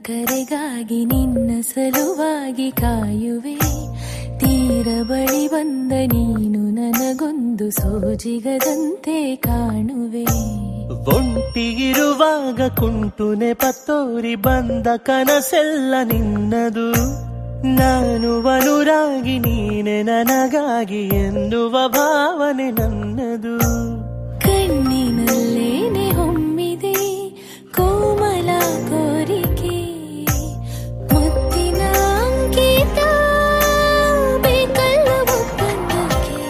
ಕರೆಗಾಗಿ ನಿನ್ನ ಸಲುವಾಗಿ ಕಾಯುವೆ. ತೀರ ಬಳಿ ಬಂದ ನೀನು ನನಗೊಂದು ಸೋಜಿಗದಂತೆ ಕಾಣುವೆ. ಒಂಟಿಗಿರುವಾಗ ಕುಂಟು ನೆಪತ್ತೋರಿ ಬಂದ ಕನಸೆಲ್ಲ ನಿನ್ನದು. ನಾನು ಅನುರಾಗಿ ನೀನೆ ನನಗಾಗಿ ಎನ್ನುವ ಭಾವನೆ ನನ್ನದು. ಕಣ್ಣಿನಲ್ಲೇನೆ ಹೊಮ್ಮಿದೆ ಕೋಮಲ ಕೋರಿಕೆ, ಮುತ್ತಿನ ಅಂಕಿತ ಬೇಕಲ್ಲ ಒಪ್ಪಂದಕ್ಕೆ.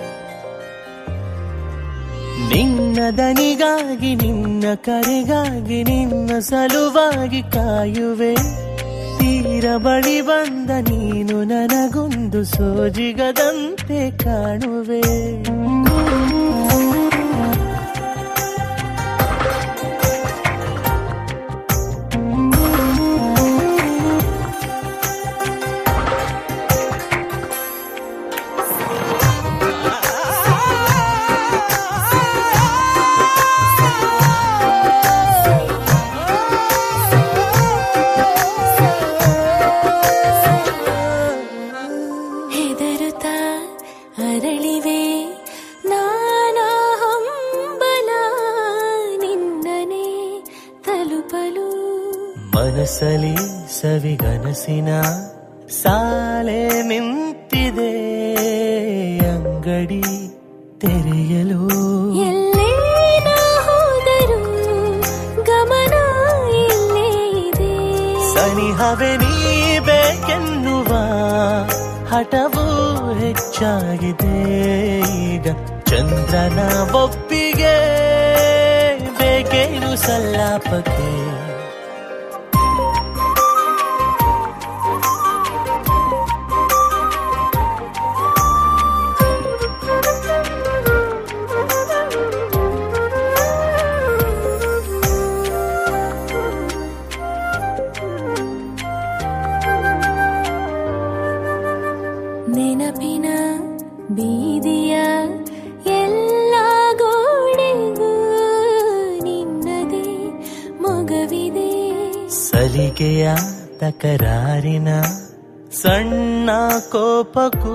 ನಿನ್ನ ದನಿಗಾಗಿ ನಿನ್ನ ಕರೆಗಾಗಿ ನಿನ್ನ ಸಲುವಾಗಿ ಕಾಯುವೆ. ತೀರ ಬಳಿ ಬಂದ ನೀನು ನನಗೊಂದು ಸೋಜಿಗದಂತೆ ಕಾಣುವೆ. ಅರಳಿವೆ ನಾನಾ ಹಂಬಲ ನಿನ್ನನೆ ತಲುಪಲು. ಮನಸ್ಸಲಿ ಸವಿಗನಸಿನ ಸಾಲೆ ನಿಂತಿದೆ ಅಂಗಡಿ ತೆರೆಯಲು. ಎಲ್ಲೇ ನಾ ಹೋದರೂ ಗಮನ ಇಲ್ಲೇ ಇದೆ. ಸನಿಹವೇ ನೀ ಬೇಕೆನ್ನುವ ಹಠವು ಹೆಚ್ಚಾಗಿದೆ ಈಗ. ಚಂದ್ರನ ಒಪ್ಪಿಗೆ ಬೇಕೇನು ಸಲ್ಲಾಪಕ್ಕೆ. ನೆನಪಿನ ಬೀದಿಯ ಎಲ್ಲ ಗೋಡೆಗೂ ನಿನ್ನದೇ ಮೊಗವಿದೆ. ಸಲಿಗೆಯ ತಕರಾರಿನ ಸಣ್ಣ ಕೋಪಕ್ಕೂ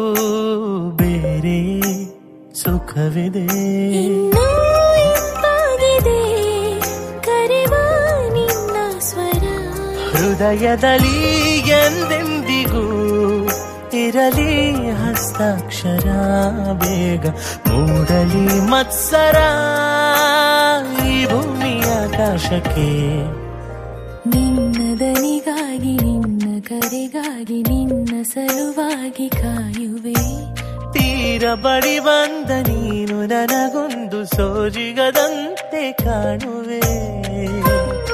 ಬೇರೆ ಸುಖವಿದೆ. ಇನ್ನೂ ಇಂಪಾಗಿದೆ ಕರೆವ ನಿನ್ನ ಸ್ವರ. ಹೃದಯದಲ್ಲಿ ಎಂದೆಂದಿಗೂ ಇರಲಿ ಹಸ್ತಾಕ್ಷರ. ಬೇಗ ಮೂಡಲಿ ಮತ್ಸರ ಈ ಭೂಮಿಯ ಆಕಾಶಕ್ಕೆ. ನಿನ್ನ ದನಿಗಾಗಿ ನಿನ್ನ ಕರೆಗಾಗಿ ನಿನ್ನ ಸಲುವಾಗಿ ಕಾಯುವೆ. ತೀರ ಬಳಿ ಬಂದ ನೀನು ನನಗೊಂದು ಸೋಜಿಗದಂತೆ ಕಾಣುವೆ.